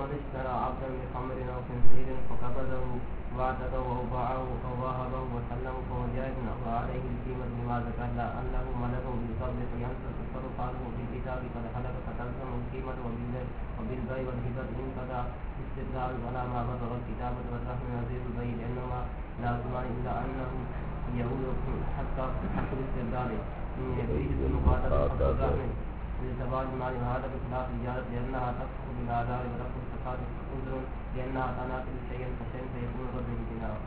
من اشترى عبدا بخمر أو خنزير فقبضه واعتقه أو باعه أو وهبه وسلمه فهو جائز وعليه القيمة بما ذكرنا أنه ملكه بالقبض فينسى تصرفاته في الكتاب قد حلف فتلزم القيمة وبالبيع والهبة إن قضى استبدال ولا ما بلغ الكتابة والرهن نظير البيع لأنهما لازمان إلا أنه يعود حق الاستبدال يريد المقاطعة حق الرهن لزواج المال وهذا بخلاف الإجارة لأنها تفسخ بالآثار ورفع الفساد عذر لأنها تناقض شيئا فشيئا فيكون رد البناء.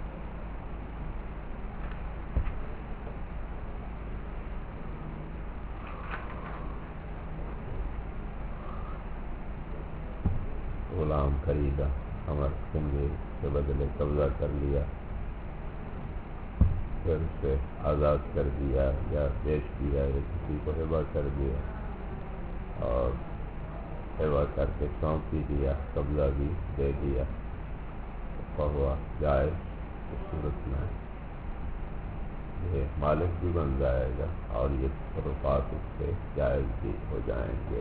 غلام خریدا ہمر خنزیر کے بدلے قبضہ کر لیا، پھر اسے آزاد کر دیا یا بیچ دیا یا کسی کو ہبہ کر دیا اور ہبہ کر کے سونپ بھی دیا، قبضہ بھی دے دیا، فہو جائز، اس صورت میں یہ مالک بھی بن جائے گا اور یہ تصرفات اس سے جائز بھی ہو جائیں گے.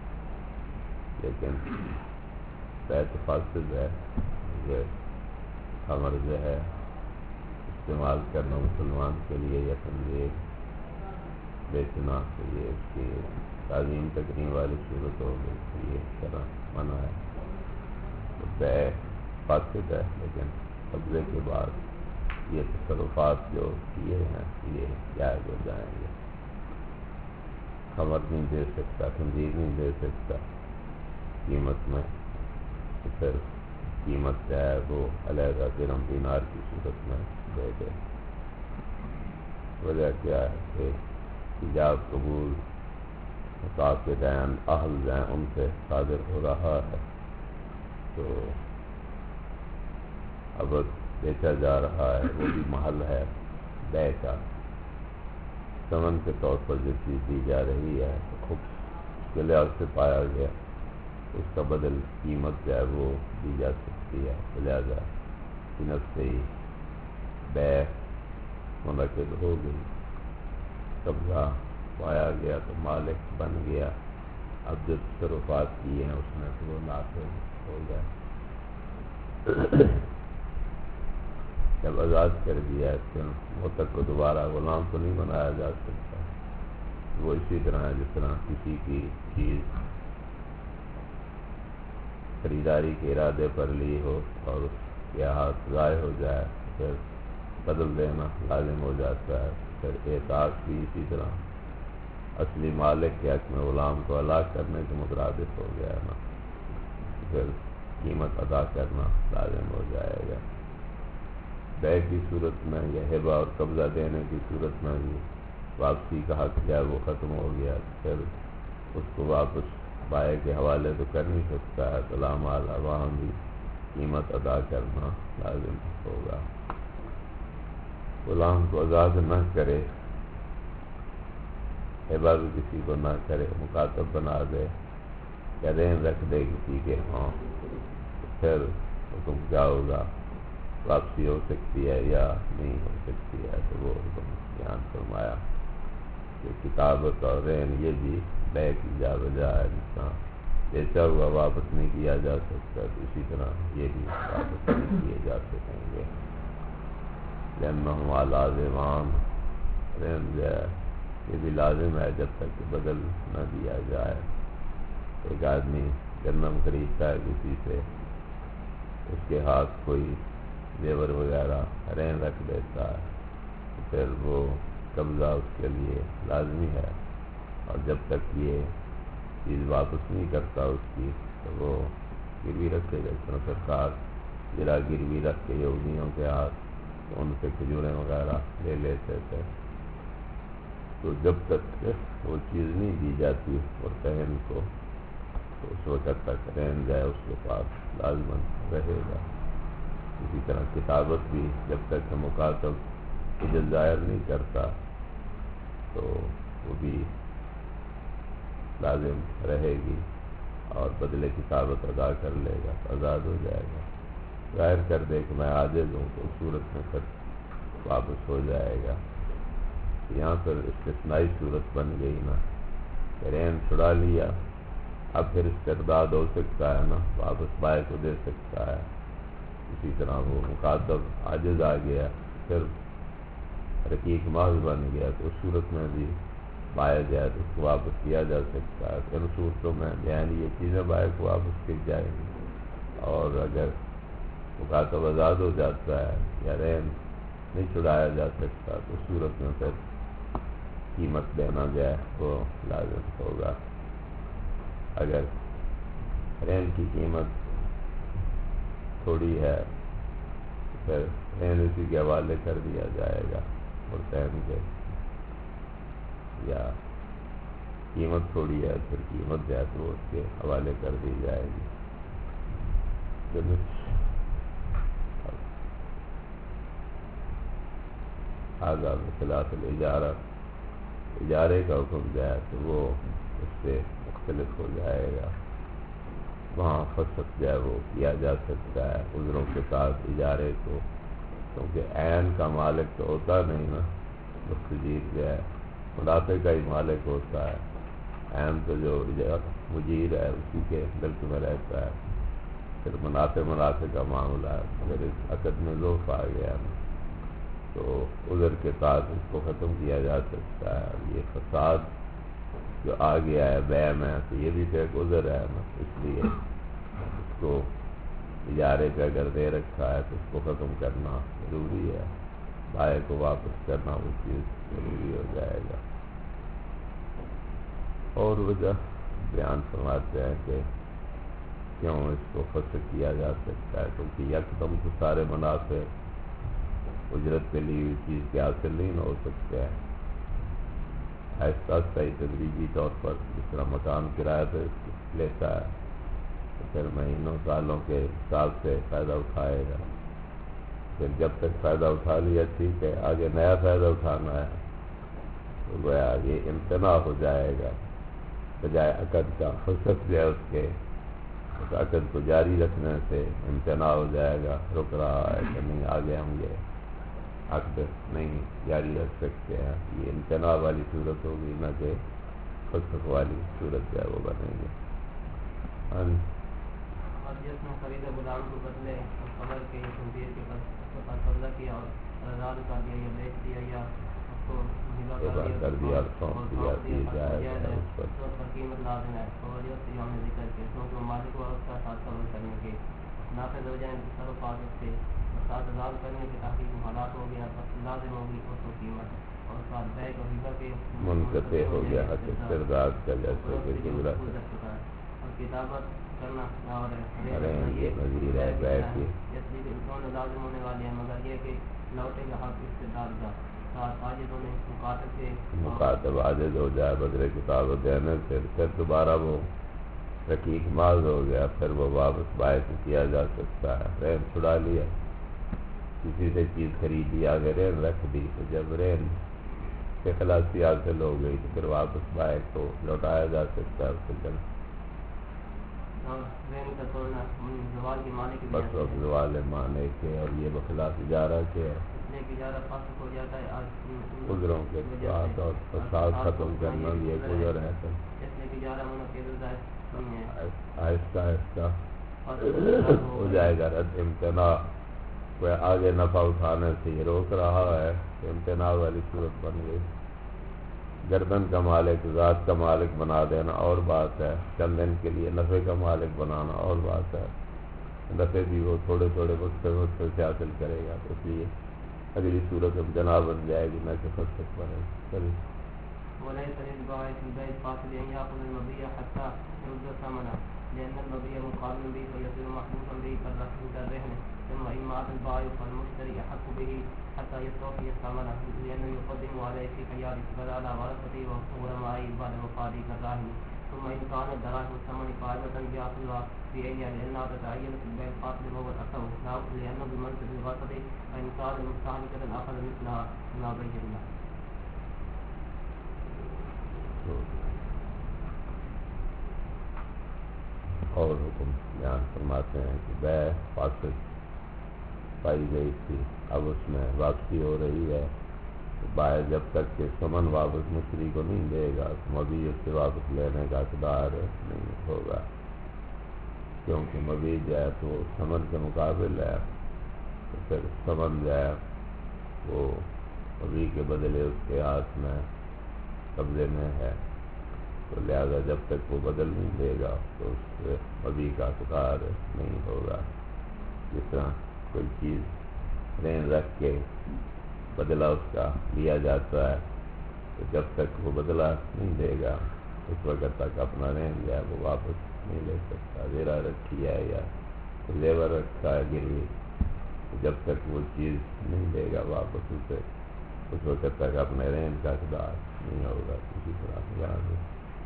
لیکن بیت فاسد ہے، یہ خمر جو ہے استعمال کرنا مسلمان کے لیے یا خنزیر بیچنا تو یہ اس کی تعظیم تکریم والی صورت ہو گئی تو یہ کرنا منع ہے. تو بیع فاسد ہے لیکن قبضے کے بعد یہ تصرفات جو کیے ہیں یہ جائز ہو جائیں گے. خمر نہیں دے سکتا، خنزیر نہیں دے سکتا قیمت میں، تو پھر قیمت جو ہے وہ علیحدہ درہم دینار کی صورت میں دے دے. وجہ کیا ہے کہ ایجاب قبول متعاقدین اہل ہیں ان سے صادر ہو رہا ہے، تو اب بیچا جا رہا ہے، وہ بھی محل ہے بیع کا، ثمن کے طور پر جو چیز دی جا رہی ہے خوب اس کے لحاظ سے پایا گیا اس کا بدل قیمت جو ہے وہ دی جا سکتی ہے، لہذا قیمت سے ہی بیع منعقد ہو گئی، قبضہ پایا گیا تو مالک بن گیا. اب جو تصرفات کیے ہیں اس میں تو وہ نافذ ہو گیا. جب آزاد کر دیا ہے تو متق کو دوبارہ غلام تو نہیں بنایا جا سکتا. وہ اسی طرح ہے جس طرح کسی کی چیز خریداری کے ارادے پر لی ہو اور اس کے ہاتھ ضائع ہو جائے پھر بدل دینا لازم ہو جاتا ہے. پھر اعتاق بھی اسی طرح اصلی مالک کے حق میں غلام کو ہلاک کرنے کے مترادف ہو گیا نا، پھر قیمت ادا کرنا لازم ہو جائے گا. بیع کی صورت میں یا ہبہ اور قبضہ دینے کی صورت میں بھی واپسی کا حق جو ہے وہ ختم ہو گیا، پھر اس کو واپس بائع کے حوالے تو کر نہیں سکتا ہے، تو لامال وہاں بھی قیمت ادا کرنا لازم ہوگا. غلام کو آزاد نہ کرے، ہبہ بھی کسی کو نہ کرے، مکاتب بنا دے یا رہن رکھ دے کسی کے ہاں، پھر حکم کیا ہوگا، واپسی ہو سکتی ہے یا نہیں ہو سکتی ہے. تو وہ حکم بیان فرمایا کہ کتابت اور رہن یہ بھی بیع کی جا بجا ہے، جس طرح بیچا ہوا واپس نہیں کیا جا سکتا تو اسی طرح یہ بھی واپس نہیں کیے جا سکیں گے. لأنہما لازمان، رہن جو ہے یہ بھی لازم ہے جب تک کہ بدل نہ دیا جائے. ایک آدمی گندم خریدتا ہے کسی سے، اس کے ہاتھ کوئی زیور وغیرہ رہن رکھ دیتا ہے تو پھر وہ قبضہ اس کے لیے لازمی ہے، اور جب تک یہ چیز واپس نہیں کرتا اس کی تو وہ گروی رکھے گا. اس طرح سرکار گرا گروی رکھ کے یہودیوں کے ہاتھ تو ان سے کھجوریں وغیرہ لے لیتے تھے، تو جب تک وہ چیز نہیں دی جاتی اور کہن کو تو اس وقت تک رہن جائے اس کے پاس لازمن رہے گا. اسی طرح کتابت بھی جب تک مکاتب اجل ظاہر نہیں کرتا تو وہ بھی لازم رہے گی اور بدلے کتابت ادا کر لے گا تو آزاد ہو جائے گا. ظاہر کر دے کہ میں عاجز ہوں تو اس صورت میں پھر واپس ہو جائے گا. یہاں پر استثنائی صورت بن گئی نا، رہن چھڑا لیا، اب پھر استرداد ہو سکتا ہے نا، واپس بائے کو دے سکتا ہے. اسی طرح وہ مخاطب عاجز آ گیا، پھر رقیق محض بن گیا، تو اس صورت میں بھی بائے جائے تو اس کو واپس کیا جا سکتا ہے. ان صورتوں میں بیان یہ چیزیں بائے کو واپس کی جائیں گی. اور اگر مخاطب آزاد ہو جاتا ہے یا رہن نہیں چھڑایا جا سکتا تو اس صورت میں پھر قیمت دینا جائے وہ لازم ہوگا. اگر رہن کی قیمت تھوڑی ہے تو پھر رہن اسی کے حوالے کر دیا جائے گا، اور رہن کے یا قیمت تھوڑی ہے پھر قیمت جائے تو اس کے حوالے کر دی جائے گی. آزاد خلاف الاجارہ، اجارے کا حکم جائے تو وہ اس سے مختلف ہو جائے گا. وہاں فسخ جو ہے وہ کیا جا سکتا ہے عذروں کے ساتھ اجارے کو، کیونکہ عین کا مالک تو ہوتا نہیں نا، مستجیر جو ہے منافع کا ہی مالک ہوتا ہے. عین تو جو مجیر ہے اسی کے ملک میں رہتا ہے. پھر منافع کا معاملہ ہے. اگر اس عقد میں ضعف آ گیا نا تو عذر کے ساتھ اس کو ختم کیا جا سکتا ہے. یہ فساد جو آ گیا ہے بیع میں تو یہ بھی تو ایک عذر ہے نا، اس لیے اس کو اجارے پہ اگر دے رکھا ہے تو اس کو ختم کرنا ضروری ہے. بائے کو واپس کرنا وہ چیز ضروری ہو جائے گا. اور وجہ بیان فرماتے ہیں کہ کیوں اس کو فسخ کیا جا سکتا ہے، کیونکہ یکدم تو سارے منافع اجرت کے لیے چیز کے حاصل نہیں ہو سکتے ہیں. آہستہ آہستہ ہی تدریجی طور پر جس طرح مکان کرایہ پہ لیتا ہے تو پھر مہینوں سالوں کے حساب سے فائدہ اٹھائے گا. پھر جب تک فائدہ اٹھا لیا ٹھیک ہے، آگے نیا فائدہ اٹھانا ہے تو گویا یہ امتناع ہو جائے گا. بجائے عقد کا فسخ جو ہے اس عقد کو جاری رکھنے سے امتناع ہو جائے گا. رک رہا ہے کہ نہیں، آگے ہم یہ عقد نہیں جاری رکھ سکتے ہیں. یہ امتناع والی صورت ہوگی، نہ کہ فسخ والی صورت جو ہے وہ بنے گی. اور جس نے خرید غلام کو بدلے اور خبر کے تنظیر کے پاس قبضہ کیا اور آزاد کر دیا یا بیچ دیا یا اس کو ہبہ کر دیا اور سونپ دیا تو یہ جائز ہے اس پر. تو اس پر قیمت لازم ہے. اور یہ سے ہم نے ذکر کیا کیونکہ مالک و اس کا ساتھ قبول کرنے کے نافذ ہو جائیں تصرفات اس سے ساتھ آزاد کرنے کے تحقیق حالات ہو گیا لازم ہوگی اس کو قیمت، اور ساتھ بیع اور ہبہ کے منقطع ہو گیا حق استرداد کا، جیسے کہ گزرا اور کتابت کرنا اور یہ نظیر ہے بیع کی. اس لیے انہوں لازم ہونے والے ہیں، مگر یہ کہ لوٹے گا حق استرداد کا. ساتھ عاجزوں نے مکاتب سے مکاتب عاجز ہو جائے بدلے کتاب دینے سے، پھر دوبارہ وہ رقیق ماض ہو گیا، پھر وہ واپس باعث کیا جا سکتا ہے. رہن چھڑا لیا، کسی سے چیز خرید لی، آگے رہن رکھ دی، تو جب رہن سے خلاصی حاصل ہو گئی تو پھر واپس باعث کو لوٹایا جا سکتا ہے. اس سے زوال کے معنی کے بس وقت زوال معنی کے، اور یہ بخلاف اجارہ کے اجارہ فاسق ہو جاتا ہے. عذروں کے ساتھ اور فساد ختم کرنا بھی ایک عذر ہے. آہستہ آہستہ ہو جائے گا رد. امتناع کوئی آگے نفع اٹھانے سے یہ روک رہا ہے تو امتناع والی صورت بن گئی. گردن کا مالک ذات کا مالک بنا دینا اور بات ہے، چند دن کے لیے نفع کا مالک بنانا اور بات ہے. نفع بھی وہ تھوڑے تھوڑے وقت سے حاصل کرے گا، اس لیے اگلی صورت امتناع بن جائے گی، نہ کہ فسخ بنے. چلیے وليس للبائع في البيع الفاصل أن يأخذ المبيع حتى يرد ثمنه، لأن المبيع مقابل به فيصير محبوسا به كالرهن. ثم إن مات البائع فالمشتري أحق به حتى يستوفي ثمنه، لأنه يقدم عليه في خياره بل على ورثته وغرمائه بعد وفاته كالراهن. ثم إن كانت دراهم الثمن قائمة بأصلها في عينها لأنها تتعين في البيع الفاصل وهو الأصل لأنه بمنزل الغصب، فإن كان مستهلكا أخذ مثلها ما بينا. اور حکم بیان فرماتے ہیں کہ بیع فاسد پائی گئی تھی، اب اس میں واپسی ہو رہی ہے، باہر جب تک کہ ثمن واپس مشتری کو نہیں دے گا تو مبیع اس سے واپس لینے کا حقدار نہیں ہوگا، کیونکہ مبیع جو ہے تو ثمن کے مقابل ہے، تو پھر ثمن جو ہے وہ مبیع کے بدلے اس کے ہاتھ میں قبضے میں ہے، تو لہذا جب تک وہ بدل نہیں دے گا تو اس سے مبیع کا حقدار نہیں ہوگا۔ جس طرح کوئی چیز رہن رکھ کے بدلہ اس کا لیا جاتا ہے، تو جب تک وہ بدلہ نہیں دے گا اس وقت تک اپنا رہن جو ہے وہ واپس نہیں لے سکتا۔ زیرہ رکھی ہے یا زیور رکھا ہے گروی، جب تک وہ چیز نہیں دے گا واپس اسے، اس وقت تک اپنے رہن کا حقدار نہیں ہوگا۔ اسی طرح یہاں بھی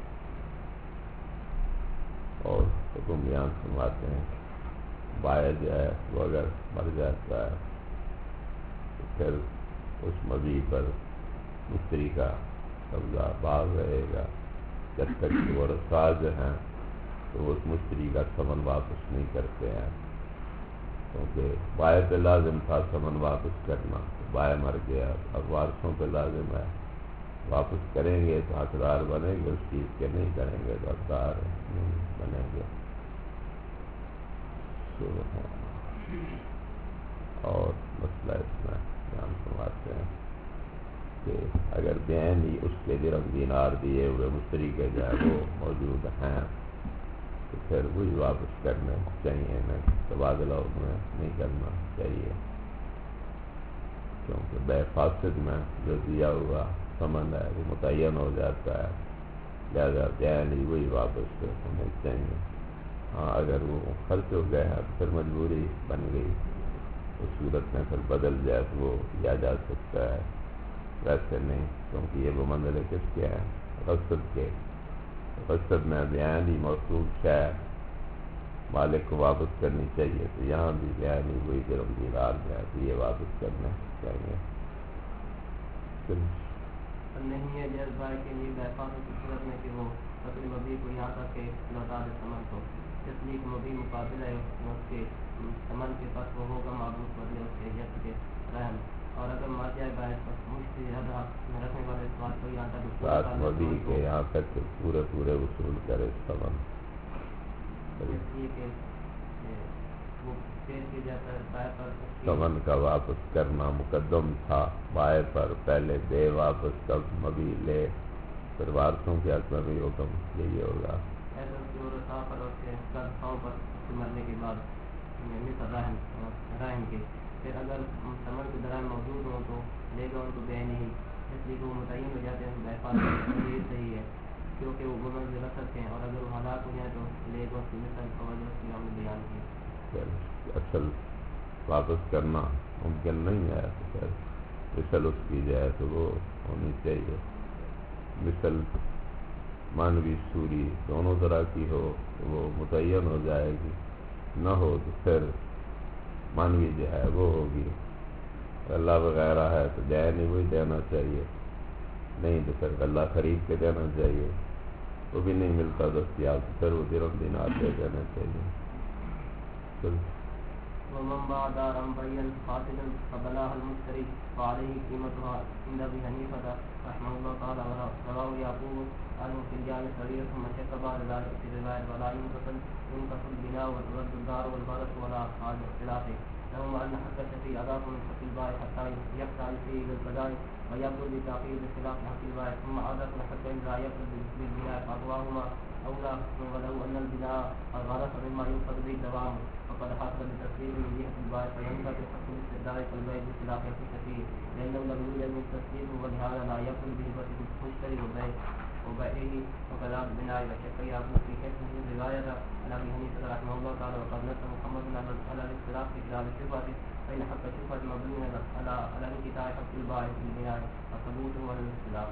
اور حکم بیان فرماتے ہیں بائع جو ہے وہ اگر مر جاتا ہے تو پھر اس مبیع پر مشتری کا قبضہ باز رہے گا جب تک کہ وہ رسا جو ہیں تو وہ اس مشتری کا ثمن واپس نہیں کرتے ہیں، کیونکہ بائع پہ لازم تھا ثمن واپس کرنا، بائع مر گیا، اب وارثوں پہ لازم ہے، واپس کریں گے تو حقدار بنیں گے اس چیز کے، نہیں کریں گے تو حقدار نہیں بنیں گے۔ اور مسئلہ اس میں بیان فرماتے ہیں کہ اگر بعین ہی اس کے درہم دینار دیے ہوئے مشتری کے جو ہے وہ موجود ہیں تو پھر وہی واپس کرنے چاہیے، نہیں تبادلہ میں نہیں کرنا چاہیے، کیونکہ بے فاسد میں جو دیا ہوا ثمن ہے وہ متعین ہو جاتا ہے، لہذا بعین ہی وہی واپس ہونے چاہیے۔ ہاں اگر وہ خرچ ہو گئے ہیں تو پھر مجبوری بن گئی، اس صورت میں پھر بدل جائے تو وہ لیا جا سکتا ہے، ویسے نہیں، کیونکہ یہ وہ منزل کس کے ہیں؟ غصب کے، غصب میں بعین ہی موصوف ہے مالک کو واپس کرنی چاہیے، تو یہاں بھی بعین ہی وہی درہم دینار جو ہے تو یہ واپس کرنے چاہیے۔ نہیں ہے جیز بائع کے لیے بائفاصل کی صورت میں کہ وہ اپنے مبیع کو یہاں تک کہ لوٹا دے ثمن کو، اس لیے کہ مبیع مقابل ہے اس کے ثمن کے پاس وہ ہوگا معبود بدلے اس کے یت کے رحم، اور اگر مر جائے بائع تو مشتری رکھنے والے اس بات کو یہاں تک ساتھ مبیع کے یہاں تک پورے وصول کرے ثمن، اس لیے کہ وہ پیش کیا جاتا ہے بائع پر ثمن کا واپس کرنا مقدم تھا بائع پر، پہلے دے واپس تب مبیع لے، پھر وارثوں کے حق میں بھی حکم یہی ہوگا۔ ایسا اس کے رسا پر اور کے قرضوں پر اس کے مرنے کے بعد مثل رحم کے، پھر اگر ثمن کے درائم موجود ہوں تو لے گا ان کو بعین ہی، اس لیے کہ وہ متعین ہو جاتے ہیں بائفاصل، یہ صحیح ہے کیونکہ وہ گمن لگا سکتے ہیں، اور اگر وہ ہلاک ہو جائیں تو لے گا اس کی مثل توجہ کی ہم نے بیان کی۔ اصل واپس کرنا ممکن نہیں ہے تو پھر مثل اس کی جائے تو وہ ہونی چاہیے، مثل مانوی سوری دونوں طرح کی ہو تو وہ متعین ہو جائے گی، نہ ہو تو پھر مانوی جو ہے وہ ہوگی، اللہ وغیرہ ہے تو جائے نہیں وہی دینا چاہیے، نہیں تو پھر اللہ خرید کے دینا چاہیے، وہ بھی نہیں ملتا دستیاب تو پھر وہ درہم دینار دے دینا چاہیے۔ ومن باع دارا بيعا فاسدا فبلاها المشتري فعليه قيمتها عند ابي حنيفه رحمه الله تعالى، رواه يعقوب عنه في الجامع الصغير، ثم شك بعد ذلك في الروايه ولا ينقص البناء وترد الدار والغرس ولا حال اختلافه لهم ان حق الشفيع اضاف من حق البائع حتى يقطع فيه بالقضاء ويبدو بتاخير بخلاف حق البائع، ثم اضاف الحق لا يبدو بالبناء فاقواهما اولى، ولو ان البناء الغرس مما ينقض به الدوام فقد حصل بتسليم من جهه البائع فينقض بحق الاستدعاء فالبيع بخلاف حق الشفيع لانه لم يوجد من تسليم، ولهذا لا يبدو بهبه المشتري وبيعه وكذلك البناء وشك يعقوب في حكمه الروايه عن ابي حنيفه رحمه الله تعالى وقد نص محمد على الاختلاف في كتاب الشفعه فان حق الشفعه مبني على انقطاع حق البائع في البناء وثبوته على الاختلاف۔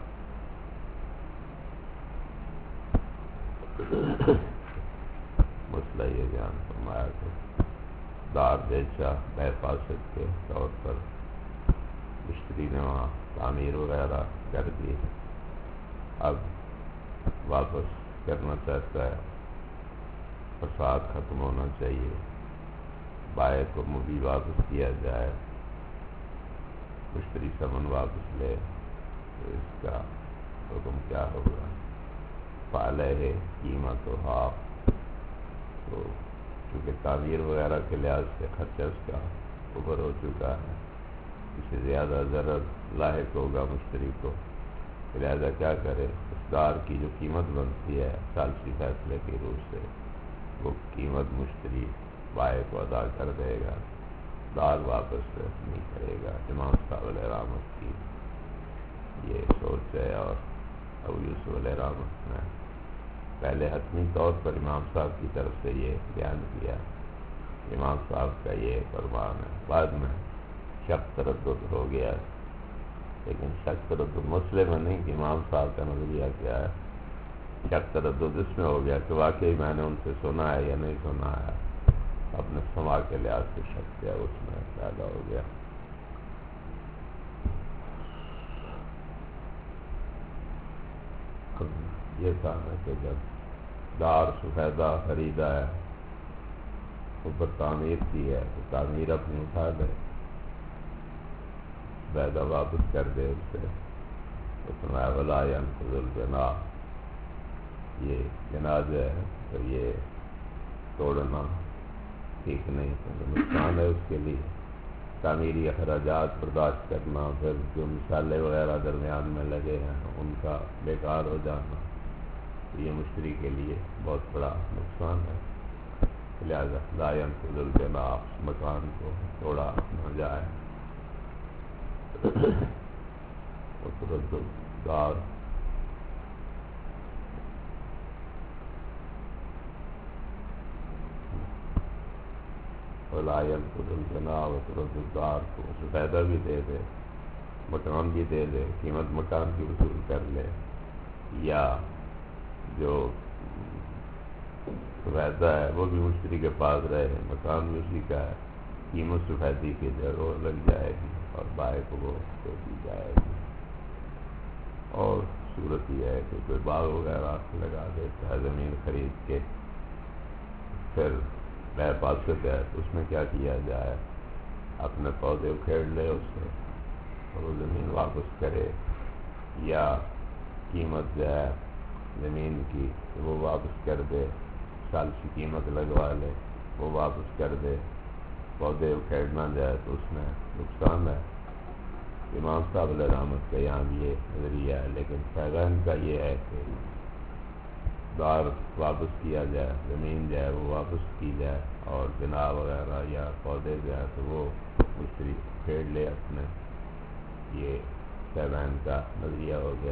مسئلہ یہ بیان فرمایا کہ دار بیچا بے فاسد کے طور پر، مشتری نے وہاں تعمیر وغیرہ کر دی، اب واپس کرنا چاہتا ہے، فساد ختم ہونا چاہیے، بائع کو مبیع واپس کیا جائے، مشتری سمن واپس لے تو اس کا حکم کیا ہوگا؟ فعلیہ قیمت و حاف، تو چونکہ تعمیر وغیرہ کے لحاظ سے خرچہ اس کا اوپر ہو چکا ہے، اس سے زیادہ ضرر لاحق ہوگا مشتری کو، لہذا کیا کرے؟ اس دار کی جو قیمت بنتی ہے ثالثی فیصلے کی روح سے، وہ قیمت مشتری بائع کو ادا کر دے گا، دار واپس نہیں کرے گا۔ امام صاحب علیہ رحمت کی یہ سوچ ہے، اور ابو یوسف علیہ رحمت نے پہلے حتمی طور پر امام صاحب کی طرف سے یہ بیان کیا، امام صاحب کا یہ فرمان ہے۔ بعد میں شک تردد ہو گیا، لیکن شک تردد مسئلے میں نہیں کہ امام صاحب کا نظریہ کیا ہے، شک تردد اس میں ہو گیا کہ واقعی میں نے ان سے سنا ہے یا نہیں سنا ہے، اپنے سما کے لحاظ سے شک کیا، اس میں پیدا ہو گیا۔ یہ تھا نا کہ جب دار سفیدہ خریدا ہے، اوپر تعمیر کی ہے، تو تعمیر اپنی اٹھا دے، سفیدہ واپس کر دے اس سے، اس میں ولا ينقض الجناح، یہ جناح جو ہے تو یہ توڑنا ٹھیک نہیں، نقصان ہے اس کے لیے، تعمیری اخراجات برداشت کرنا، پھر جو مسالے وغیرہ درمیان میں لگے ہیں ان کا بیکار ہو جانا، یہ مشتری کے لیے بہت بڑا نقصان ہے، لہذا لا ينقض الجناح، مکان کو توڑا نہ جائے۔ وترد الدار، ولا ينقض الجناح وترد الدار، تو اسے فائدہ بھی دے دے، مکان بھی دے دے، قیمت مکان کی وصول کر لے، یا جو سفیدہ ہے وہ بھی مشتری کے پاس رہے، مکان بھی اسی کا ہے، قیمت سفیدی کی جگہ لگ جائے گی اور بائع کو وہ دے دی جائے گی۔ اور صورت یہ ہے کہ کوئی باغ وغیرہ لگا دیتا ہے زمین خرید کے، پھر بے فاسد ہے تو اس میں کیا کیا جائے؟ اپنے پودے اکھیڑ لے اس سے اور وہ زمین واپس کرے، یا قیمت جو ہے زمین کی وہ واپس کر دے، سال کی قیمت لگوا لے وہ واپس کر دے، پودے اکھیڑنا جائے تو اس میں نقصان ہے۔ امام صاحب علیہ رحمت کا یہاں بھی یہ نظریہ ہے، لیکن فیضان کا یہ ہے کہ دار واپس کیا جائے، زمین جو ہے وہ واپس کی جائے، اور جناح وغیرہ یا پودے جو ہے تو وہ مشتری پھیڑ لے اپنے، یہ فیضان کا نظریہ ہو گیا۔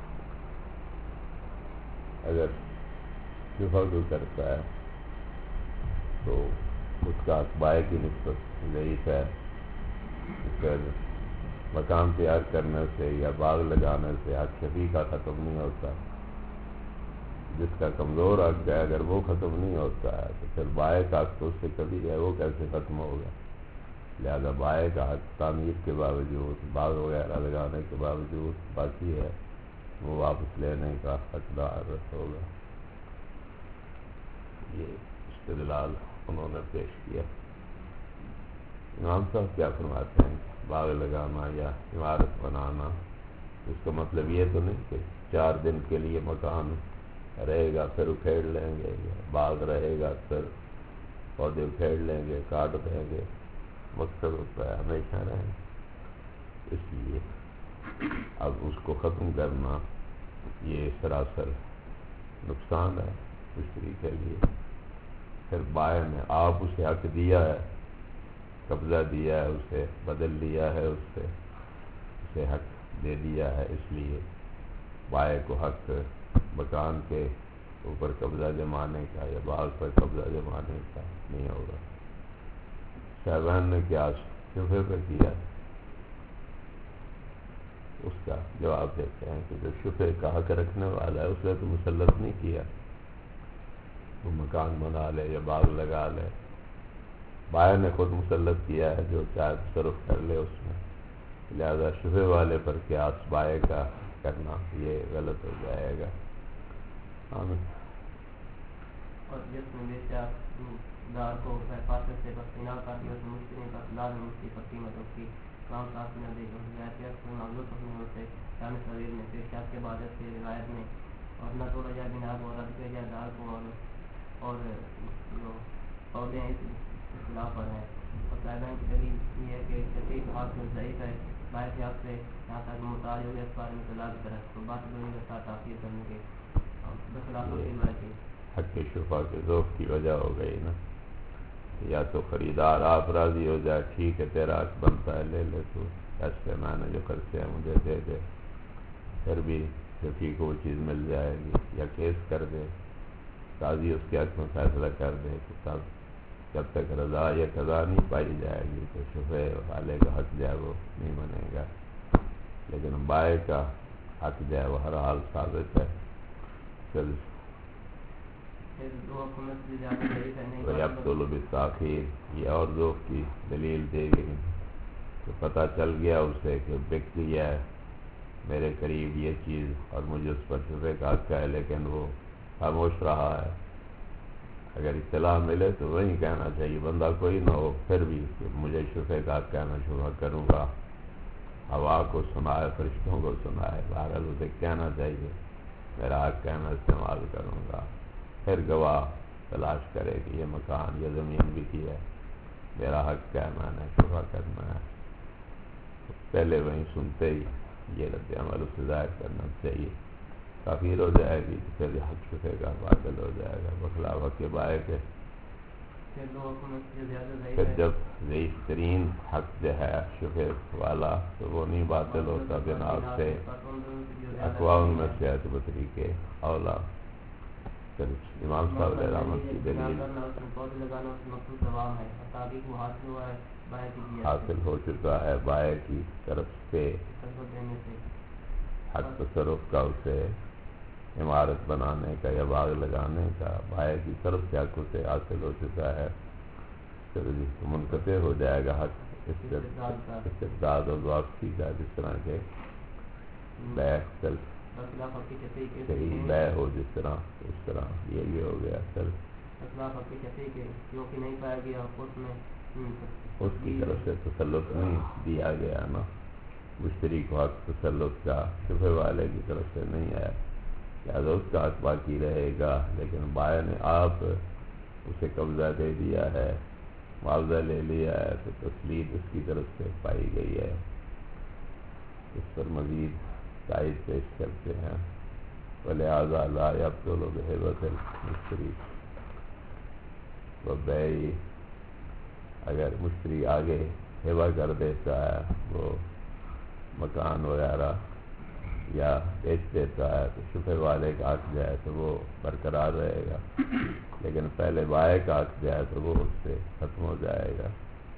اگر شفا کو کرتا ہے تو اس کا بائع کی نسبت ضعیف ہے، پھر مکان تیار کرنے سے یا باغ لگانے سے حق شفیع کا ختم نہیں ہوتا، جس کا کمزور حق ہے اگر وہ ختم نہیں ہوتا ہے تو پھر بائع کا حق تو اس سے کبھی ہے وہ کیسے ختم ہوگا؟ لہذا بائع کا حق تعمیر کے باوجود، باغ وغیرہ لگانے کے باوجود باقی ہے، وہ واپس لینے کا حقدار ہوگا۔ یہ استدلال انہوں نے پیش کیا۔ امام صاحب کیا فرماتے ہیں؟ باغ لگانا یا عمارت بنانا، اس کا مطلب یہ تو نہیں کہ 4 دن کے لیے مکان رہے گا پھر اکھیڑ لیں گے، یا باغ رہے گا پھر پودے اکھیڑ لیں گے، کاٹ دیں گے، مقصد ہوتا ہے ہمیشہ رہیں۔ اس لیے اب اس کو ختم کرنا یہ سراسر نقصان ہے مشتری کے لیے۔ پھر بائع نے آپ اسے حق دیا ہے، قبضہ دیا ہے، اسے بدل لیا ہے، اس سے اسے حق دے دیا ہے، اس لیے بائع کو حق مکان کے اوپر قبضہ جمانے کا یا باغ پر قبضہ جمانے کا نہیں ہوگا۔ صاحبان نے کیا شفے پہ کیا؟ اس کا جواب دیتے ہیں کہ جو شفے کا حق رکھنے والا ہے اس نے تو مسلط نہیں کیا، وہ مکان بنا لے یا باغ لگا لے، بائع نے خود مسلط کیا ہے، جو چاہے تصرف کر لے اس میں، لہذا شفے والے پر قیاس بائع کا کرنا یہ غلط ہو جائے گا۔ آمین۔ اور جس میں بیچا دار کو فاصل سے بس بنا کر دیا، اس مشتری کا لازم مشتری پر قیمت ہوتی اسلام صاحب نے روایت معلوم سے شام صغیر میں پھر شاپ کے عبادت سے روایت میں اور نہ توڑا جائے بنا کو رد کیا جائے دار کو اور جو پودے ہیں اس اصطلاح پر ہیں اور صاحبان کی دلیل یہ ہے کہ شفیق ہاتھ میں ضعیف ہے باعث حق سے یہاں تک محتاج ہو گیا اس بارے میں اطلاع کی طرف تو بات دونوں کے ساتھ تاثیر کرنے کے بخلاف حق شفا کے ذوق کی وجہ ہو گئی نا یا تو خریدار آپ راضی ہو جائے ٹھیک ہے تیرا حق بنتا ہے لے لے تو ایس پہ میں نے جو خرچے ہیں مجھے دے دے پھر بھی شفیع کو وہ چیز مل جائے گی یا کیس کر دے قاضی اس کے حق میں فیصلہ کر دے کہ تب جب تک رضا یا قضا نہیں پائی جائے گی تو شفیع والے کا حق جو ہے وہ نہیں بنے گا لیکن بائے کا حق جو ہے وہ ہر حال ثابت ہے پھر ریابطول بالتاخیر یہ اور ذوق کی دلیل دے گئی تو پتہ چل گیا اسے کہ بک گیا ہے میرے قریب یہ چیز اور مجھے اس پر شفیع کا حق ہے لیکن وہ خاموش رہا ہے اگر اطلاع ملے تو وہیں کہنا چاہیے بندہ کوئی نہ ہو پھر بھی کہ مجھے شفیع کا حق کہنا شروع کروں گا ہوا کو سنائے فرشتوں کو سنائے بہرحال اسے کہنا چاہیے میرا حق کہنا استعمال کروں گا پھر گواہ تلاش کرے کہ یہ مکان یہ زمین بھی کی ہے میرا حق کیا ہے میں نے شفا کرنا ہے پہلے وہیں سنتے ہی یہ رد عمل اسے ظاہر کرنا چاہیے کافیر ہو جائے گی تو پھر حق شفے کا باطل ہو جائے گا بخلاف حق کے بائے کے پھر جب ضعیف ترین حق جو ہے شفے والا تو وہ نہیں باطل ہوتا بنا سے اقوام میں صحت بطری کے اولا امام صاحب علیہ رحمت کی دلیل حاصل ہو چکا ہے بائے کی طرف سے حق تصرف کا اسے عمارت بنانے کا یا باغ لگانے کا بائے کی طرف سے حق اسے حاصل ہو چکا ہے پھر منقطع ہو جائے گا حق استبداد اور واپسی کا جس طرح کے بے صحیح بے ہو جس طرح اس طرح یہ بھی ہو گیا اس کی طرف سے تسلط نہیں دیا گیا نا مشتری کو حق تسلط کا شفے والے کی طرف سے نہیں آیا لہٰذا اس کا حق باقی رہے گا لیکن بائے نے آپ اسے قبضہ دے دیا ہے معاوضہ لے لیا ہے تو تسلید اس کی طرف سے پائی گئی ہے اس پر مزید تائید پیش کرتے ہیں ولہذا لا یبطل بہبۃ المشتری وبیع اگر مشتری آگے ہیبہ کر دیتا ہے وہ مکان وغیرہ یا بیچ دیتا ہے تو شفے والے کا حق جو ہے تو وہ برقرار رہے گا لیکن پہلے بائے کا حق جو ہے تو وہ اس سے ختم ہو جائے گا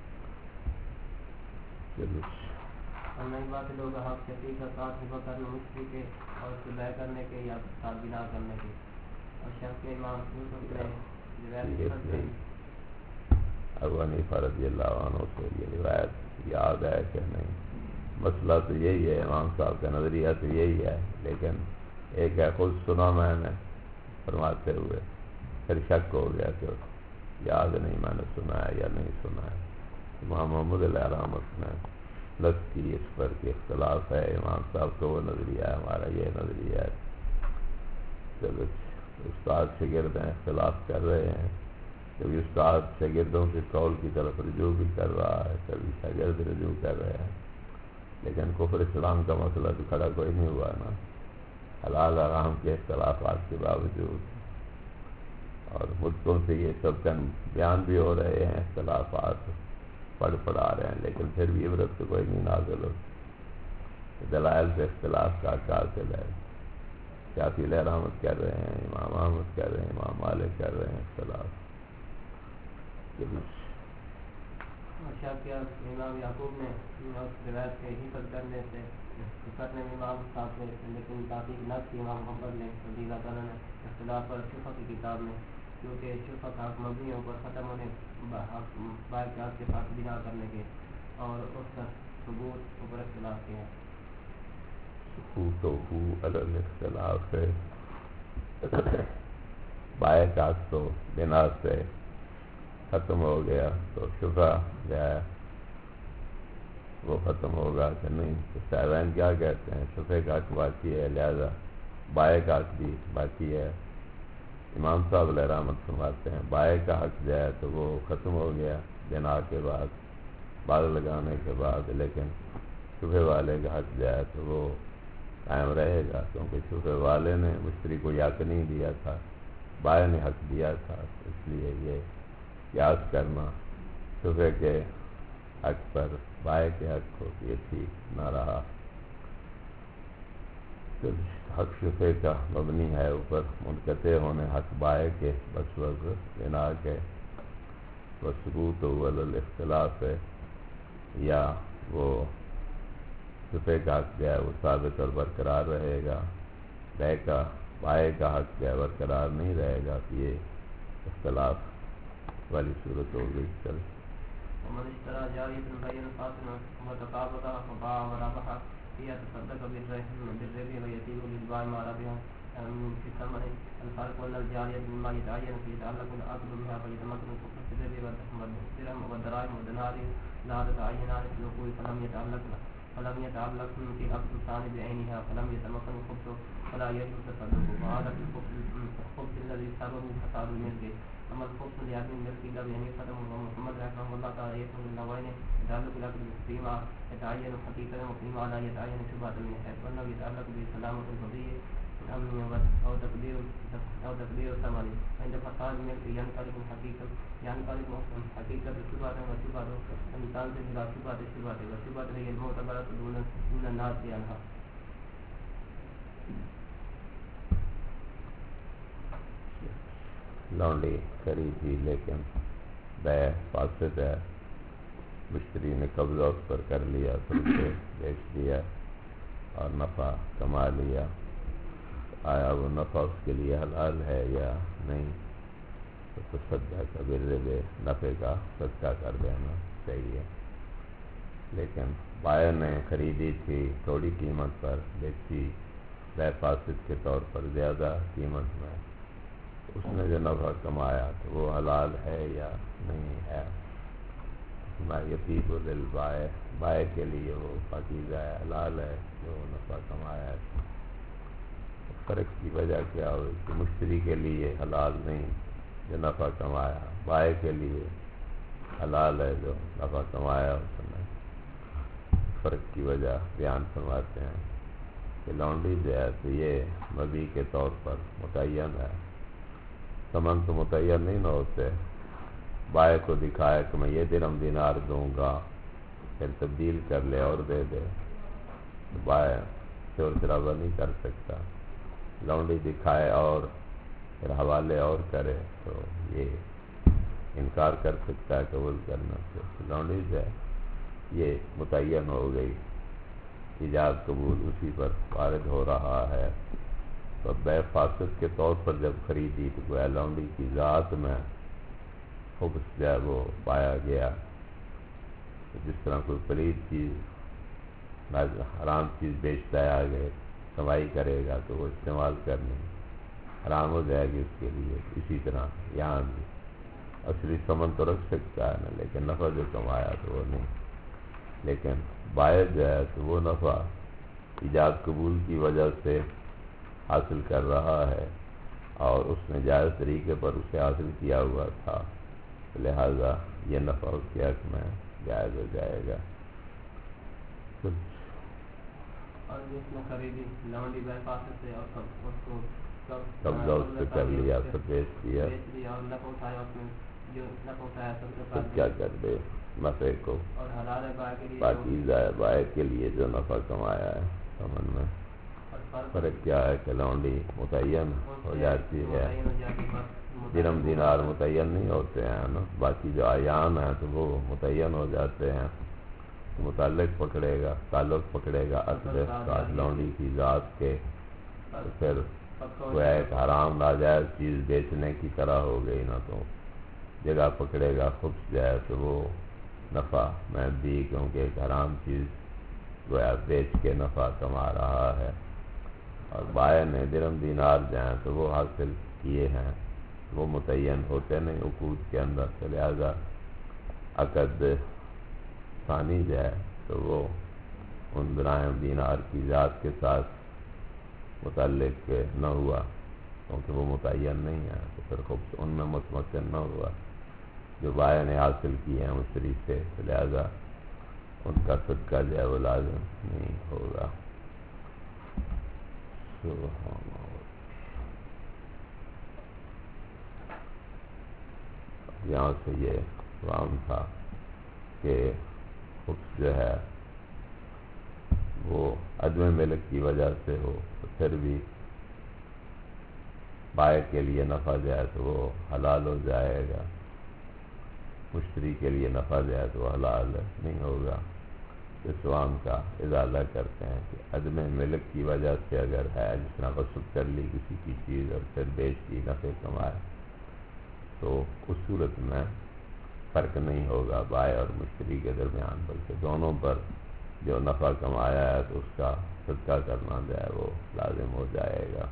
نئی بات لوگ حق شفیع کا ساتھ ہبہ کرنے مشتری کے اور اس کو بے کرنے کے یا ساتھ بنا کرنے کے اور شرط کے امام ابو حنیفہ رضی اللہ عنہ سے یہ روایت یاد ہے کہ نہیں مسئلہ تو یہی ہے امام صاحب کا نظریہ تو یہی ہے لیکن ایک ہے خود سنا میں نے فرماتے ہوئے پھر شک ہو گیا کہ یاد نہیں میں نے سنا ہے یا نہیں سنا ہے امام محمد علیہ رحمت نے لفظ کی اس پر کہ اختلاف ہے امام صاحب کو وہ نظریہ ہے ہمارا یہ نظریہ ہے چلو استاد شاگرد ہیں اختلاف کر رہے ہیں کبھی استاد شاگردوں کے قول کی طرف رجوع بھی کر رہا ہے کبھی شاگرد رجوع کر رہے ہیں لیکن کفر اسلام کا مسئلہ تو کھڑا کوئی نہیں ہوا نا حلال حرام کے اختلافات کے باوجود اور ملکوں سے یہ سب کا بیان بھی ہو رہے ہیں اختلافات پڑھا رہے ہیں لیکن پھر بھی عبرت تو کوئی نہیں نازل ہوتی دلائل سے اختلاف کا حاصل ہے شافعی علیہ رحمت کر رہے ہیں امام احمد کر رہے ہیں امام مالک کر رہے ہیں اختلاف امام یعقوب نے روایت کے حفظ کرنے سے کرنے میں امام صاحب سے لیکن کافی نقص امام محمد نے رضی اللہ تعالیٰ نے اختلاف پر شفا کی کتاب میں کیونکہ شفا کا حق مبنی اوپر ختم ہونے باہر کے حق کے ساتھ بنا کرنے کے اور اس کا ثبوت اوپر اختلاف کے ہیں اختلاف ہے باہر کا حق تو بنا سے ختم ہو گیا تو شفا جو ہے وہ ختم ہوگا کہ نہیں. تو صاحبین کیا کہتے ہیں؟ شفع کا حق باقی ہے، لہذا بائے کا حق بھی باقی ہے. امام صاحب علیہ رحمت فرماتے ہیں بائے کا حق جو ہے تو وہ ختم ہو گیا بنا کے بعد، باغ لگانے کے بعد، لیکن شفع والے کا حق جو ہے تو وہ قائم رہے گا، کیونکہ شفع والے نے مشتری کو حق نہیں دیا تھا، بائے نے حق دیا تھا. اس لیے یہ قیاس کرنا شفع کے حق پر بائے کے حق کو یہ ٹھیک نہ رہا. حق شفع کا مبنی ہے اوپر منقطع ہونے حق بائے کے بس بنا کے ثبوت اول الاختلاف ہے، یا وہ شفع کا حق جو ہے وہ ثابت اور برقرار رہے گا، بائے کا حق جو ہے برقرار نہیں رہے گا. تو یہ اختلاف والی صورت ہو گئی. چل ومن اشترى جارية بين فاطمة وتقابضها فباع وربح فيها تصدق بالربح ويزيد للبائع ما ربح في الثمن. الفرق أن الجارية مما يتعين فيتعلق العقد بها فيتمكن الكفر في الربح والدرهم والدراهم والدينار لا تتعينان في الوقوع فلم يتعلق في العقد الثاني بعينها فلم يتمكن الخبز فلا يجب التصدق. وهذا في الخبز الذي سببه فساد الملك. أما الخبز لأبن الملك إلا بأن يقدم محمد رحمه الله تعالى يكون النوين يتعلق العقد فيما يتعين حقيقة وفيما لا يتعين شبهة من حيث أنه يتعلق بسلامة القضية أو تقدير ثمن. عند فساد الملك ينقلب حقيقة شبهة وشبهة أن تنزل إلى شبهة الشبهة والشبهة هي المعتبرة دون الناس عنها. لونڈی خریدی لیکن بے فاسد ہے، مشتری نے قبضہ اس پر کر لیا، پھر اسے بیچ دیا اور نفع کما لیا. آیا وہ نفع اس کے لیے حلال ہے یا نہیں؟ تو تصدق کا بالربح نفع کا صدقہ کر دینا چاہیے. لیکن بائر نے خریدی تھی تھوڑی قیمت پر، بیچی بے فاسد کے طور پر زیادہ قیمت میں، اس نے جو نفع کمایا تو وہ حلال ہے یا نہیں ہے؟ یطیب للبائع، بائع کے لیے وہ پاکیزہ ہے، حلال ہے جو نفع کمایا ہے. فرق کی وجہ کیا ہوئی کہ مشتری کے لیے حلال نہیں جو نفع کمایا، بائع کے لیے حلال ہے جو نفع کمایا اس نے. فرق کی وجہ بیان فرماتے ہیں کہ لونڈی جو ہے تو یہ مبیع کے طور پر متعین ہے، ثمن تو متعین نہیں نہ ہوتے. بائع کو دکھائے کہ میں یہ درہم دینار دوں گا، پھر تبدیل کر لے اور دے دے، تو بائع چور چراغا نہیں کر سکتا. لونڈی دکھائے اور پھر حوالے اور کرے تو یہ انکار کر سکتا ہے قبول کرنا سے. لونڈی جو ہے یہ متعین ہو گئی، ایجاب قبول اسی پر وارد ہو رہا ہے. تو بے فاسد کے طور پر جب خریدی تو گویا لونڈی کی ذات میں خبث جو ہے وہ پایا گیا. جس طرح کوئی پلید چیز حرام چیز بیچتا ہے، آگے کمائی کرے گا تو وہ استعمال کرنی حرام ہو جائے گی اس کے لیے. اسی طرح یہاں بھی اصلی ثمن تو رکھ سکتا ہے نا، لیکن نفع جو کمایا تو وہ نہیں. لیکن بائع جو ہے تو وہ نفع ایجاب قبول کی وجہ سے حاصل کر رہا ہے اور اس نے جائز طریقے پر اسے حاصل کیا ہوا تھا، لہذا یہ نفع اس کے حق میں جائز ہو جائے گا. اور جس نے خریدی لونڈی بے فاسد سے اور اس کو قبضہ اس سے کر لیا تو بیچ دیا، اور نفع اٹھایا، اس میں جو نفع اٹھایا سب کے تو پاس کیا کر دے نفع کو؟ اور حلال ہے بائع کے لیے پاکیزہ ہے بائع کے لیے جو نفع کمایا ہے. ثمن میں فرق کیا ہے کہ لونڈی متعین ہو جاتی ہے، درہم دینار متعین نہیں ہوتے ہیں نا. باقی جو اعیان ہیں تو وہ متعین ہو جاتے ہیں، متعلق پکڑے گا، تعلق پکڑے گا عقد کا لونڈی کی ذات کے. تو پھر وہ ایک حرام ناجائز چیز بیچنے کی طرح ہو گئی نا، تو جگہ پکڑے گا. خبز جو ہے تو وہ نفع میں بھی، کیونکہ ایک حرام چیز گویا بیچ کے نفع کما رہا ہے. اور بائع نے درہم دینار جو ہیں تو وہ حاصل کیے ہیں، وہ متعین ہوتے نہیں عقود کے اندر. تو لہذا عقد ثانی جو ہے تو وہ ان دراہم دینار کی ذات کے ساتھ متعلق نہ ہوا، کیونکہ وہ متعین نہیں ہے، تو پھر خود ان میں متمکن نہ ہوا جو بائع نے حاصل کی ہیں مشتری سے، لہذا ان کا صدقہ جو ہے وہ لازم نہیں ہوگا۔ سبحان اللہ۔ یہاں سے یہ کلام تھا کہ خبز جو ہے وہ عدم ملک کی وجہ سے ہو تو پھر بھی بائع کے لیے نفع جائے تو وہ حلال ہو جائے گا، مشتری کے لیے نفع جائے تو وہ حلال نہیں ہوگا۔ اس عوام کا ازالہ کرتے ہیں کہ عدم ملک کی وجہ سے اگر ہے، جس طرح غصب کر لی کسی کی چیز اور پھر بیچ دی نفع کمائے، تو اس صورت میں فرق نہیں ہوگا بائع اور مشتری کے درمیان، بلکہ دونوں پر جو نفع کمایا ہے تو اس کا صدقہ کرنا جو ہے وہ لازم ہو جائے گا۔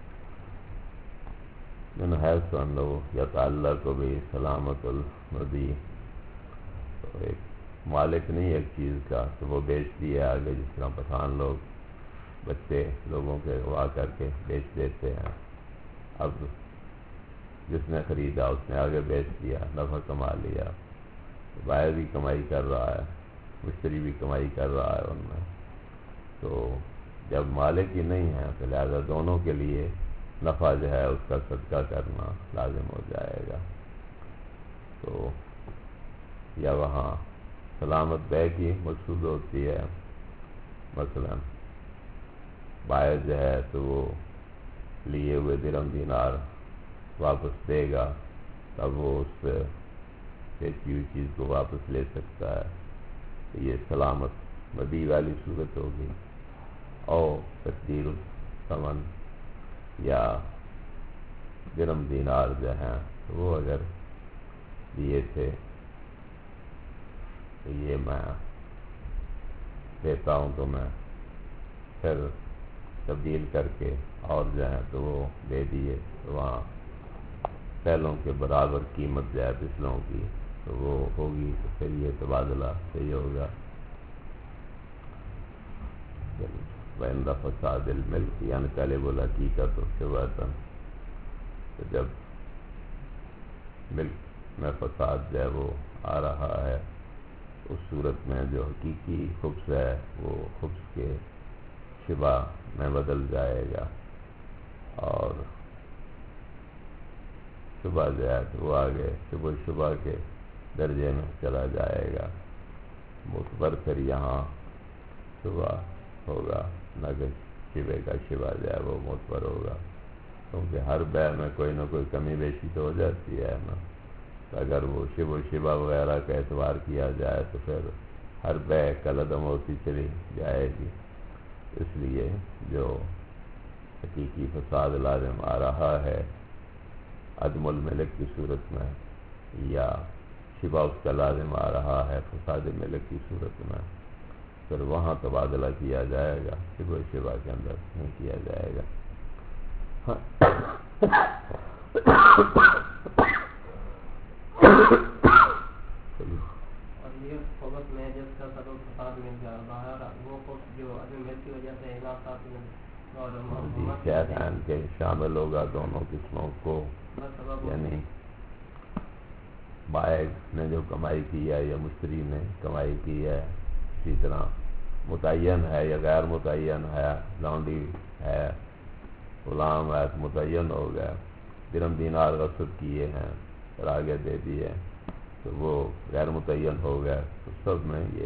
من حیث انہ یتعلق بسلامۃ المبیع، تو ایک مالک نہیں ایک چیز کا تو وہ بیچ دیے آگے، جس طرح پٹھان لوگ بچے لوگوں کے اغوا کر کے بیچ دیتے ہیں، اب جس نے خریدا اس نے آگے بیچ دیا، نفع کما لیا، بائع بھی کمائی کر رہا ہے، مشتری بھی کمائی کر رہا ہے ان میں، تو جب مالک ہی نہیں ہے تو لہذا دونوں کے لیے نفع جو ہے اس کا صدقہ کرنا لازم ہو جائے گا۔ تو یا وہاں سلامت بے کی مقصود ہوتی ہے، مثلا بائع جو ہے تو وہ لیے ہوئے درہم دینار واپس دے گا، تب وہ اس بیچی ہوئی چیز کو واپس لے سکتا ہے، تو یہ سلامت مبیع والی صورت ہوگی۔ اور تقدیر الثمن یا درہم دینار جو ہیں وہ اگر دیے تھے تو یہ میں دیتا ہوں تو میں پھر تبدیل کر کے اور جو ہے تو وہ دے دیے، تو وہاں پہلوں کے برابر قیمت جو ہے پچھلوں کی تو وہ ہوگی، تو پھر یہ تبادلہ صحیح ہوگا۔ وَإِنْ فَسَادِ الْمِلْكِ يَنْقَلِبُ الْحَقِيقَةُ شُبْهَةً، تو جب ملک میں فساد جو ہے وہ آ رہا ہے، اس صورت میں جو حقیقی خبز ہے وہ خبز کے شبہ میں بدل جائے گا، اور شبہ جو ہے تو وہ آگے شبہ کے درجے میں چلا جائے گا۔ معتبر پھر یہاں شبہ ہوگا، نہ کہ شبہ کا شبہ جو ہے وہ معتبر ہوگا، کیونکہ ہر بیع میں کوئی نہ کوئی کمی بیشی تو ہو جاتی ہے نا، تو اگر وہ شبہ وغیرہ کا اعتبار کیا جائے تو پھر ہر بیع کالعدم ہوتی چلی جائے گی۔ اس لیے جو حقیقی فساد لازم آ رہا ہے عدم الملک کی صورت میں، یا شبہ اس کا لازم آ رہا ہے فساد ملک کی صورت میں، پھر وہاں تبادلہ کیا جائے گا، شبہ کے اندر نہیں کیا جائے گا۔ اور یہ خبز میں جس کا سبب فساد مل جائے باہر، وہ خبز جو عدم ملک کی وجہ سے انعقاد اور شیطان کے شامل ہوگا دونوں قسموں کو، یعنی بائع نے جو کمائی کی ہے یا مشتری نے کمائی کی ہے، اسی طرح متعین ہے یا غیر متعین ہے، لونڈی ہے، غلام ہے تو متعین ہو گیا، درہم دینار غصب کیے ہیں اور آگے دے دیے تو وہ غیر متعین ہو گیا، تو سب میں یہ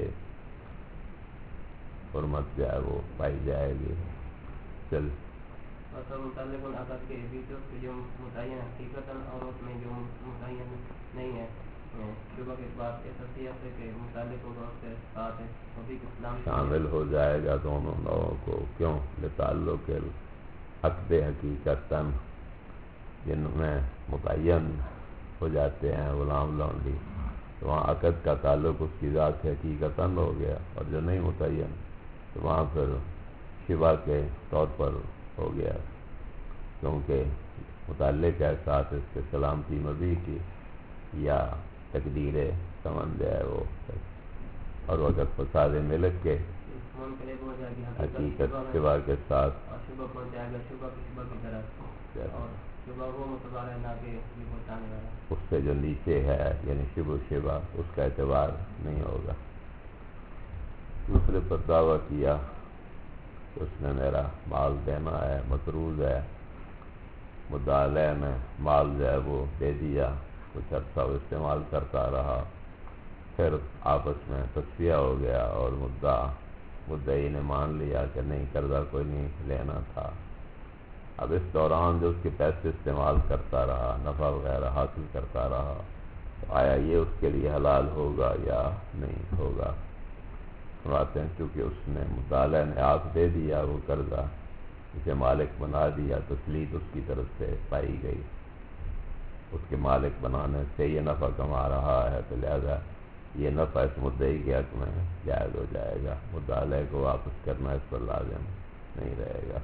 حرمت جو ہے وہ پائی جائے گی۔ چل متعلق عقد کے جو متعین حقیقتاً اور اس میں جو متعین نہیں ہے شبہ کے بعد اس حیثیت سے کہ متعلق ہوگا اس کے ساتھ ہے اسلام شامل ہو جائے گا دونوں لوگوں کو، کیوں؟ لتعلق عقد حقیقتاً، جن میں متعین ہو جاتے ہیں غلام لونڈی، تو وہاں عقد کا تعلق اس کی ذات سے حقیقتاً ہو گیا، اور جو نہیں متعین تو وہاں پھر شبہ کے طور پر ہو گیا، کیونکہ متعلق ہے ساتھ اس کے سلامتی مبیع کی یا تقدیر ثمن جو ہے وہ اور اگر فساد ملک کے منقلب ہو جائے گی حقیقت شبہ کے ساتھ اور شبہ پہنچ جائے گا شبہ کی طرف اور شبہ وہ متبادل ہے نہ کہ یہ پہنچانے والا اس سے جو نیچے ہے یعنی شبہ اس کا اعتبار نہیں ہوگا. دوسرے پر دعویٰ کیا کہ اس نے میرا مال دینا ہے مقروض ہے. مدعا علیہ نے مال جو ہے وہ دے دیا. کچھ عرصہ وہ استعمال کرتا رہا. پھر آپس میں تصفیہ ہو گیا اور مدعی نے مان لیا کہ نہیں قرضہ کوئی نہیں لینا تھا. اب اس دوران جو اس کے پیسے استعمال کرتا رہا نفع وغیرہ حاصل کرتا رہا تو آیا یہ اس کے لیے حلال ہوگا یا نہیں ہوگا؟ فرماتے ہیں کیونکہ اس نے مدعا نے آپ دے دیا وہ قرضہ اسے مالک بنا دیا تسلیت اس کی طرف سے پائی گئی. اس کے مالک بنانے سے یہ نفع کما رہا ہے تو لہذا یہ نفع اس مدعی کے حق میں جائز ہو جائے گا. مدعا علیہ کو واپس کرنا اس پر لازم نہیں رہے گا.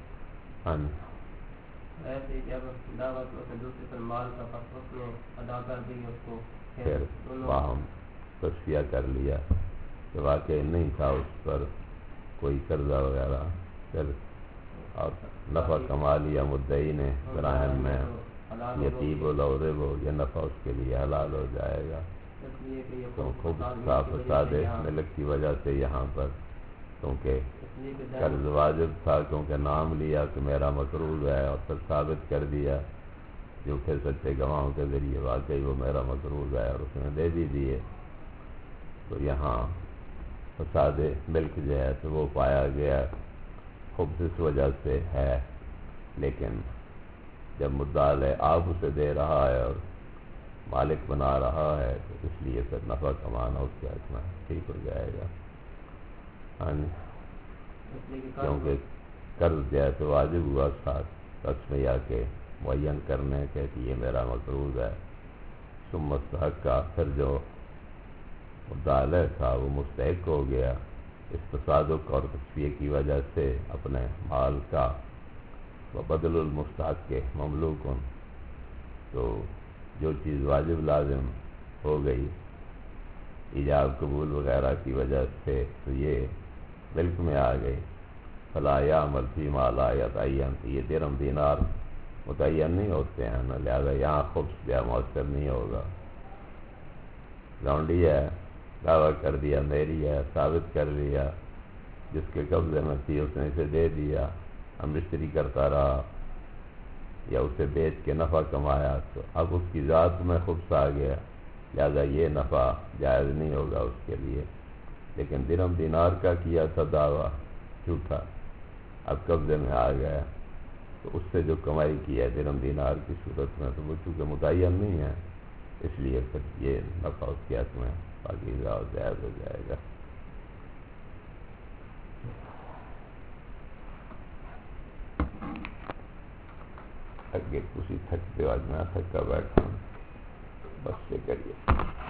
ایسے جب دعوت اس نے دوسرے پر مال کا پس اس نے ادا کر دی اس کو پھر باہم تصفیہ کر لیا کہ واقعی نہیں تھا اس پر کوئی قرضہ وغیرہ پھر اور نفع کما لیا مدعی نے براہم میں یہ طیب و لورب ہو یہ نفع اس کے لیے حلال ہو جائے گا. تو خوب فساد ملک کی وجہ سے یہاں پر کیونکہ قرض واجب تھا کیونکہ نام لیا کہ میرا مقروض ہے اور پھر ثابت کر دیا جھوٹے سچے گواہوں کے ذریعے واقعی وہ میرا مقروض ہے اور اس نے دے بھی دیے. تو یہاں فساد ملک جو ہے تو وہ پایا گیا خوب اس وجہ سے ہے. لیکن جب مدعا علیہ آپ اسے دے رہا ہے اور مالک بنا رہا ہے تو اس لیے پھر نفع کمانا اس کے حق میں ٹھیک ہو جائے گا. کیونکہ قرض جو ہے تو واجب ہوا ساتھ تسمیہ کے معین کرنے کے کہ یہ میرا مقروض ہے. ثم مستحق کا پھر جو مدعا علیہ تھا وہ مستحق ہو گیا اس تصادق اور تصفیہ کی وجہ سے اپنے مال کا بدل المستحق کے مملوک. تو جو چیز واجب لازم ہو گئی ایجاب قبول وغیرہ کی وجہ سے تو یہ ملک میں آ گئی. فلا یعمل فیما لا یتعین یہ درہم دینار متعین نہیں ہوتے ہیں نا لہذا یہاں خبز یا مؤثر نہیں ہوگا. لونڈی ہے دعویٰ کر دیا میری ہے ثابت کر لیا جس کے قبضے میں تھی اس نے اسے دے دیا ہم مشتری کرتا رہا یا اسے بیچ کے نفع کمایا تو اب اس کی ذات میں خبز آ گیا لہذا یہ نفع جائز نہیں ہوگا اس کے لیے. لیکن درہم دینار کا کیا تھا دعویٰ جھوٹا اب قبضے میں آ گیا تو اس سے جو کمائی کی ہے درہم دینار کی صورت میں تو وہ چونکہ متعین نہیں ہے اس لیے پھر یہ نفع اس کے حق میں باقی جائز ہو جائے گا. اگے کسی تھکتے آج میں تھکا بیٹھا ہوں بس سے کریے.